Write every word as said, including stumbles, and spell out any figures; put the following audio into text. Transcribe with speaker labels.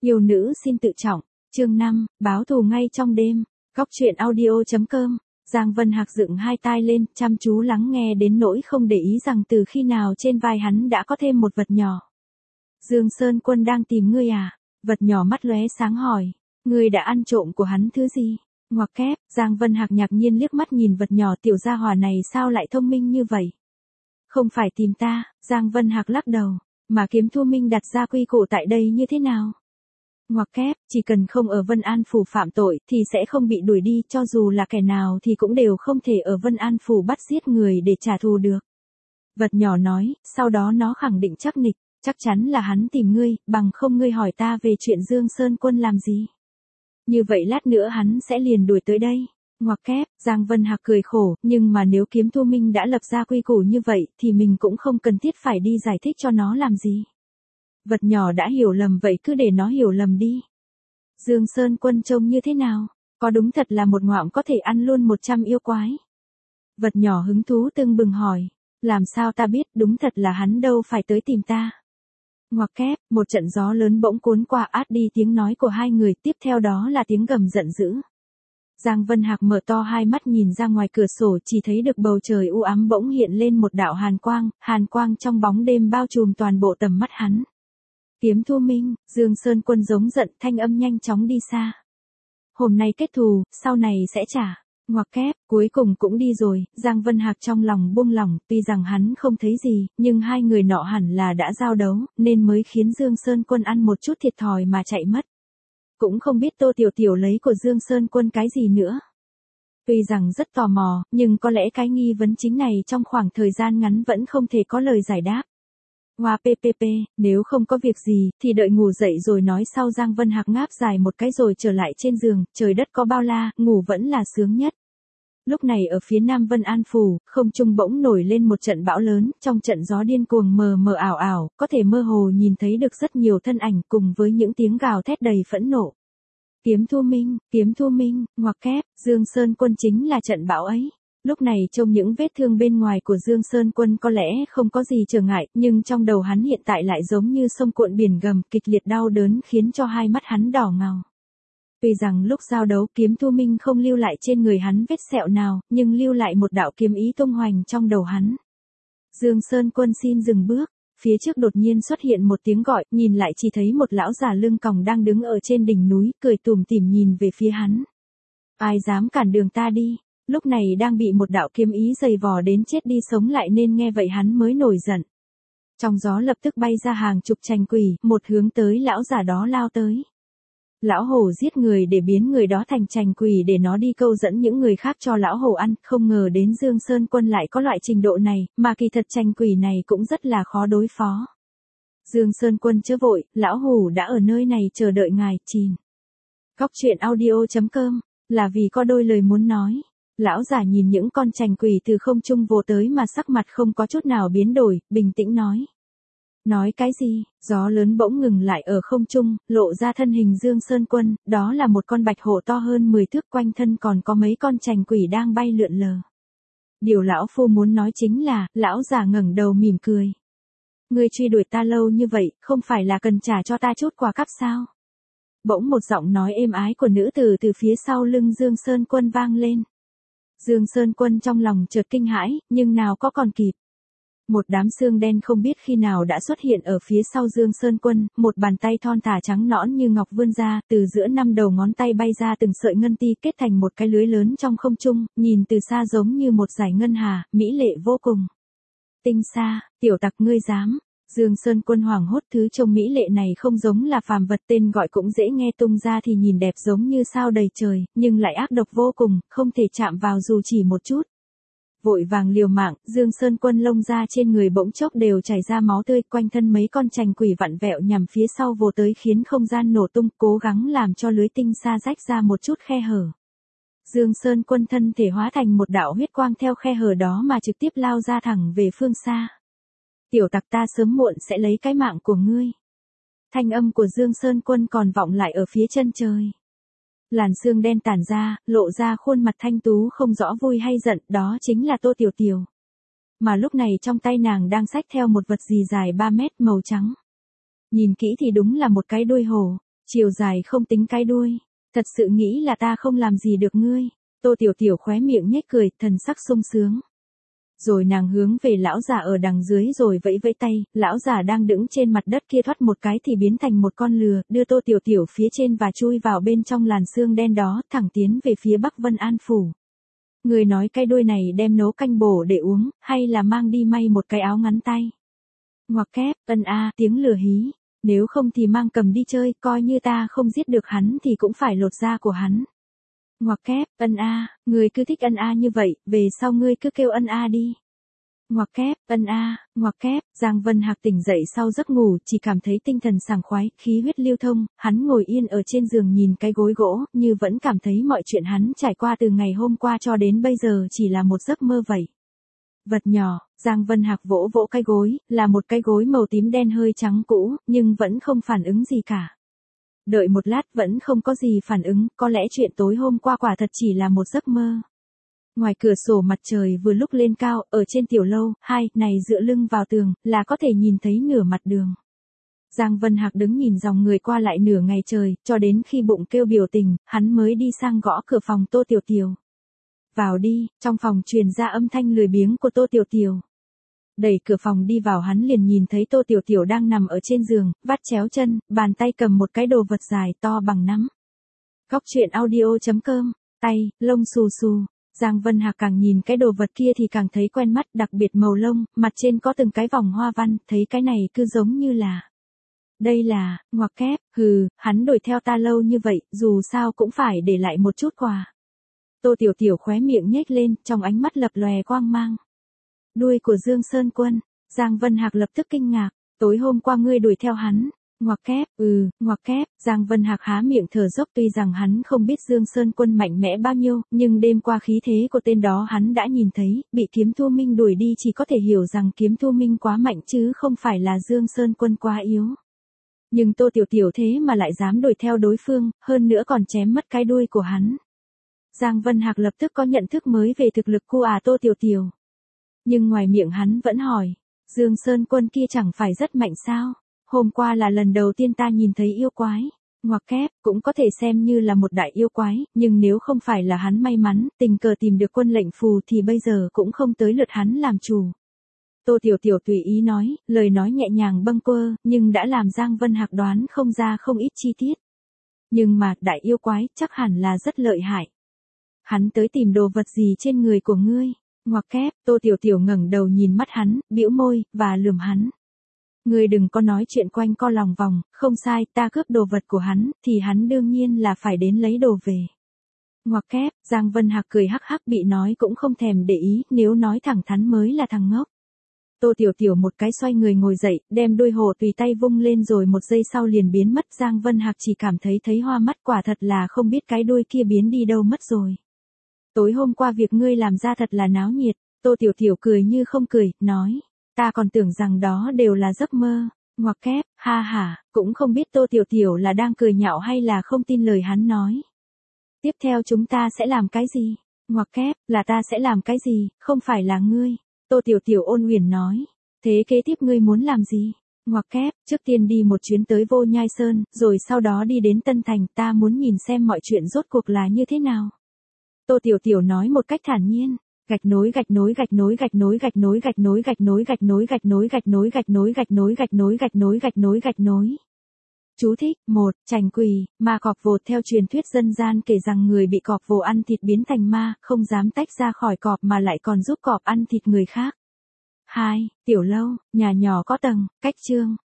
Speaker 1: Yêu nữ xin tự trọng, chương năm, báo thù ngay trong đêm, Góc truyện audio.com, Giang Vân Hạc dựng hai tai lên, chăm chú lắng nghe đến nỗi không để ý rằng từ khi nào trên vai hắn đã có thêm một vật nhỏ. Dương Sơn Quân đang tìm ngươi à? Vật nhỏ mắt lóe sáng hỏi, ngươi đã ăn trộm của hắn thứ gì? Ngoặc kép, Giang Vân Hạc ngạc nhiên liếc mắt nhìn vật nhỏ, tiểu gia hỏa này sao lại thông minh như vậy? Không phải tìm ta, Giang Vân Hạc lắc đầu, mà Kiếm Thu Minh đặt ra quy củ tại đây như thế nào? Ngoặc kép, chỉ cần không ở Vân An Phủ phạm tội thì sẽ không bị đuổi đi, cho dù là kẻ nào thì cũng đều không thể ở Vân An Phủ bắt giết người để trả thù được. Vật nhỏ nói, sau đó nó khẳng định chắc nịch, chắc chắn là hắn tìm ngươi, bằng không ngươi hỏi ta về chuyện Dương Sơn Quân làm gì. Như vậy lát nữa hắn sẽ liền đuổi tới đây. Ngoặc kép, Giang Vân Hạc cười khổ, nhưng mà nếu Kiếm Thu Minh đã lập ra quy củ như vậy thì mình cũng không cần thiết phải đi giải thích cho nó làm gì. Vật nhỏ đã hiểu lầm vậy cứ để nó hiểu lầm đi. Dương Sơn Quân trông như thế nào? Có đúng thật là một ngoạm có thể ăn luôn một trăm yêu quái? Vật nhỏ hứng thú tưng bừng hỏi. Làm sao ta biết, đúng thật là hắn đâu phải tới tìm ta. Ngoặc kép, một trận gió lớn bỗng cuốn qua át đi tiếng nói của hai người, tiếp theo đó là tiếng gầm giận dữ. Giang Vân Hạc mở to hai mắt nhìn ra ngoài cửa sổ, chỉ thấy được bầu trời u ám bỗng hiện lên một đạo hàn quang, hàn quang trong bóng đêm bao trùm toàn bộ tầm mắt hắn. Kiếm Thu Minh, Dương Sơn Quân giống giận, thanh âm nhanh chóng đi xa. Hôm nay kết thù, sau này sẽ trả. Ngoặc kép, cuối cùng cũng đi rồi, Giang Vân Hạc trong lòng buông lỏng, tuy rằng hắn không thấy gì, nhưng hai người nọ hẳn là đã giao đấu, nên mới khiến Dương Sơn Quân ăn một chút thiệt thòi mà chạy mất. Cũng không biết Tô Tiểu Tiểu lấy của Dương Sơn Quân cái gì nữa. Tuy rằng rất tò mò, nhưng có lẽ cái nghi vấn chính này trong khoảng thời gian ngắn vẫn không thể có lời giải đáp. Hoa ppp, nếu không có việc gì, thì đợi ngủ dậy rồi nói sau. Giang Vân Hạc ngáp dài một cái rồi trở lại trên giường, trời đất có bao la, ngủ vẫn là sướng nhất. Lúc này ở phía nam Vân An Phủ, không trung bỗng nổi lên một trận bão lớn, trong trận gió điên cuồng mờ mờ ảo ảo, có thể mơ hồ nhìn thấy được rất nhiều thân ảnh cùng với những tiếng gào thét đầy phẫn nộ. Kiếm Thu Minh, Kiếm Thu Minh, ngoặc kép, Dương Sơn Quân chính là trận bão ấy. Lúc này trông những vết thương bên ngoài của Dương Sơn Quân có lẽ không có gì trở ngại, nhưng trong đầu hắn hiện tại lại giống như sông cuộn biển gầm, kịch liệt đau đớn khiến cho hai mắt hắn đỏ ngầu. Tuy rằng lúc giao đấu Kiếm Thu Minh không lưu lại trên người hắn vết sẹo nào, nhưng lưu lại một đạo kiếm ý tung hoành trong đầu hắn. Dương Sơn Quân xin dừng bước, phía trước đột nhiên xuất hiện một tiếng gọi, nhìn lại chỉ thấy một lão già lưng còng đang đứng ở trên đỉnh núi, cười tủm tỉm nhìn về phía hắn. Ai dám cản đường ta đi? Lúc này đang bị một đạo kiếm ý giày vò đến chết đi sống lại nên nghe vậy hắn mới nổi giận. Trong gió lập tức bay ra hàng chục trành quỷ, một hướng tới lão già đó lao tới. Lão hổ giết người để biến người đó thành trành quỷ để nó đi câu dẫn những người khác cho lão hổ ăn, không ngờ đến Dương Sơn Quân lại có loại trình độ này, mà kỳ thật trành quỷ này cũng rất là khó đối phó. Dương Sơn Quân chớ vội, lão hổ đã ở nơi này chờ đợi ngài, chìm. Góc truyện audio.com, là vì có đôi lời muốn nói. Lão già nhìn những con trành quỷ từ không trung vồ tới mà sắc mặt không có chút nào biến đổi, bình tĩnh nói. Nói cái gì? Gió lớn bỗng ngừng lại ở không trung, lộ ra thân hình Dương Sơn Quân, đó là một con bạch hổ to hơn mười thước, quanh thân còn có mấy con trành quỷ đang bay lượn lờ. Điều lão phu muốn nói chính là, lão già ngẩng đầu mỉm cười. Ngươi truy đuổi ta lâu như vậy, không phải là cần trả cho ta chút quà cáp sao? Bỗng một giọng nói êm ái của nữ tử từ phía sau lưng Dương Sơn Quân vang lên. Dương Sơn Quân trong lòng chợt kinh hãi, nhưng nào có còn kịp. Một đám xương đen không biết khi nào đã xuất hiện ở phía sau Dương Sơn Quân, một bàn tay thon thả trắng nõn như ngọc vươn ra, từ giữa năm đầu ngón tay bay ra từng sợi ngân ti kết thành một cái lưới lớn trong không trung, nhìn từ xa giống như một dải ngân hà, mỹ lệ vô cùng. Tinh Sa, tiểu tặc ngươi dám. Dương Sơn Quân hoảng hốt, thứ trông mỹ lệ này không giống là phàm vật, tên gọi cũng dễ nghe, tung ra thì nhìn đẹp giống như sao đầy trời, nhưng lại ác độc vô cùng, không thể chạm vào dù chỉ một chút. Vội vàng liều mạng, Dương Sơn Quân lông da trên người bỗng chốc đều chảy ra máu tươi, quanh thân mấy con trành quỷ vặn vẹo nhằm phía sau vồ tới khiến không gian nổ tung, cố gắng làm cho lưới tinh sa rách ra một chút khe hở. Dương Sơn Quân thân thể hóa thành một đạo huyết quang theo khe hở đó mà trực tiếp lao ra thẳng về phương xa. Tiểu tặc, ta sớm muộn sẽ lấy cái mạng của ngươi. Thanh âm của Dương Sơn Quân còn vọng lại ở phía chân trời. Làn sương đen tản ra, lộ ra khuôn mặt thanh tú không rõ vui hay giận, đó chính là Tô Tiểu Tiểu. Mà lúc này trong tay nàng đang xách theo một vật gì dài ba mét màu trắng. Nhìn kỹ thì đúng là một cái đuôi hổ. Chiều dài không tính cái đuôi. Thật sự nghĩ là ta không làm gì được ngươi. Tô Tiểu Tiểu khóe miệng nhếch cười, thần sắc sung sướng. Rồi nàng hướng về lão già ở đằng dưới rồi vẫy vẫy tay, lão già đang đứng trên mặt đất kia thoát một cái thì biến thành một con lừa, đưa Tô Tiểu Tiểu phía trên và chui vào bên trong làn xương đen đó, thẳng tiến về phía Bắc Vân An Phủ. Người nói cái đuôi này đem nấu canh bổ để uống, hay là mang đi may một cái áo ngắn tay. Ngoặc kép, ân a, tiếng lừa hí, nếu không thì mang cầm đi chơi, coi như ta không giết được hắn thì cũng phải lột da của hắn. Ngoặc kép, ân a, người cứ thích ân a như vậy, về sau ngươi cứ kêu ân a đi. Ngoặc kép, ân a, ngoặc kép, Giang Vân Hạc tỉnh dậy sau giấc ngủ, chỉ cảm thấy tinh thần sảng khoái, khí huyết lưu thông, hắn ngồi yên ở trên giường nhìn cái gối gỗ, như vẫn cảm thấy mọi chuyện hắn trải qua từ ngày hôm qua cho đến bây giờ chỉ là một giấc mơ vậy. Vật nhỏ, Giang Vân Hạc vỗ vỗ cái gối, là một cái gối màu tím đen hơi trắng cũ, nhưng vẫn không phản ứng gì cả. Đợi một lát vẫn không có gì phản ứng, có lẽ chuyện tối hôm qua quả thật chỉ là một giấc mơ. Ngoài cửa sổ mặt trời vừa lúc lên cao, ở trên tiểu lâu, hai, này dựa lưng vào tường, là có thể nhìn thấy nửa mặt đường. Giang Vân Hạc đứng nhìn dòng người qua lại nửa ngày trời, cho đến khi bụng kêu biểu tình, hắn mới đi sang gõ cửa phòng Tô Tiểu Tiểu. Vào đi, trong phòng truyền ra âm thanh lười biếng của Tô Tiểu Tiểu. Đẩy cửa phòng đi vào hắn liền nhìn thấy Tô Tiểu Tiểu đang nằm ở trên giường, vắt chéo chân, bàn tay cầm một cái đồ vật dài to bằng nắm. Góc truyện audio chấm com, tay, lông xù xù. Giang Vân Hạc càng nhìn cái đồ vật kia thì càng thấy quen mắt, đặc biệt màu lông, mặt trên có từng cái vòng hoa văn, thấy cái này cứ giống như là. Đây là, ngoặc kép, hừ, hắn đuổi theo ta lâu như vậy, dù sao cũng phải để lại một chút quà. Tô Tiểu Tiểu khóe miệng nhếch lên, trong ánh mắt lập lòe quang mang. Đuôi của Dương Sơn Quân, Giang Vân Hạc lập tức kinh ngạc, tối hôm qua ngươi đuổi theo hắn. Ngoặc kép, ừ, ngoặc kép, Giang Vân Hạc há miệng thở dốc tuy rằng hắn không biết Dương Sơn Quân mạnh mẽ bao nhiêu, nhưng đêm qua khí thế của tên đó hắn đã nhìn thấy, bị Kiếm Thu Minh đuổi đi chỉ có thể hiểu rằng Kiếm Thu Minh quá mạnh chứ không phải là Dương Sơn Quân quá yếu. Nhưng Tô Tiểu Tiểu thế mà lại dám đuổi theo đối phương, hơn nữa còn chém mất cái đuôi của hắn. Giang Vân Hạc lập tức có nhận thức mới về thực lực cô à Tô Tiểu Tiểu. Nhưng ngoài miệng hắn vẫn hỏi, Dương Sơn Quân kia chẳng phải rất mạnh sao? Hôm qua là lần đầu tiên ta nhìn thấy yêu quái. Ngoặc kép, cũng có thể xem như là một đại yêu quái, nhưng nếu không phải là hắn may mắn, tình cờ tìm được quân lệnh phù thì bây giờ cũng không tới lượt hắn làm chủ. Tô Tiểu Tiểu tùy ý nói, lời nói nhẹ nhàng bâng quơ, nhưng đã làm Giang Vân Hạc đoán không ra không ít chi tiết. Nhưng mà, đại yêu quái, chắc hẳn là rất lợi hại. Hắn tới tìm đồ vật gì trên người của ngươi? Ngoặc kép, Tô Tiểu Tiểu ngẩng đầu nhìn mắt hắn, bĩu môi, và lườm hắn. Ngươi đừng có nói chuyện quanh co lòng vòng, không sai, ta cướp đồ vật của hắn, thì hắn đương nhiên là phải đến lấy đồ về. Ngoặc kép, Giang Vân Hạc cười hắc hắc bị nói cũng không thèm để ý, nếu nói thẳng thắn mới là thằng ngốc. Tô Tiểu Tiểu một cái xoay người ngồi dậy, đem đuôi hổ tùy tay vung lên rồi một giây sau liền biến mất. Giang Vân Hạc chỉ cảm thấy thấy hoa mắt, quả thật là không biết cái đuôi kia biến đi đâu mất rồi. Tối hôm qua việc ngươi làm ra thật là náo nhiệt. Tô Tiểu Tiểu cười như không cười, nói. Ta còn tưởng rằng đó đều là giấc mơ. Ngoặc kép, ha ha, cũng không biết Tô Tiểu Tiểu là đang cười nhạo hay là không tin lời hắn nói. Tiếp theo chúng ta sẽ làm cái gì? Ngoặc kép, là ta sẽ làm cái gì, không phải là ngươi. Tô Tiểu Tiểu ôn huyền nói. Thế kế tiếp ngươi muốn làm gì? Ngoặc kép, trước tiên đi một chuyến tới Vô Nhai Sơn, rồi sau đó đi đến Tân Thành, ta muốn nhìn xem mọi chuyện rốt cuộc là như thế nào. Tô Tiểu Tiểu nói một cách thản nhiên. Gạch nối gạch nối gạch nối gạch nối gạch nối gạch nối gạch nối gạch nối gạch nối gạch nối gạch nối gạch nối gạch nối gạch nối gạch nối gạch nối. Chú thích, một, Trành quỳ, ma cọp vồ. Theo truyền thuyết dân gian kể rằng người bị cọp vồ ăn thịt biến thành ma, không dám tách ra khỏi cọp mà lại còn giúp cọp ăn thịt người khác. Hai, Tiểu lâu, nhà nhỏ có tầng, cách chương.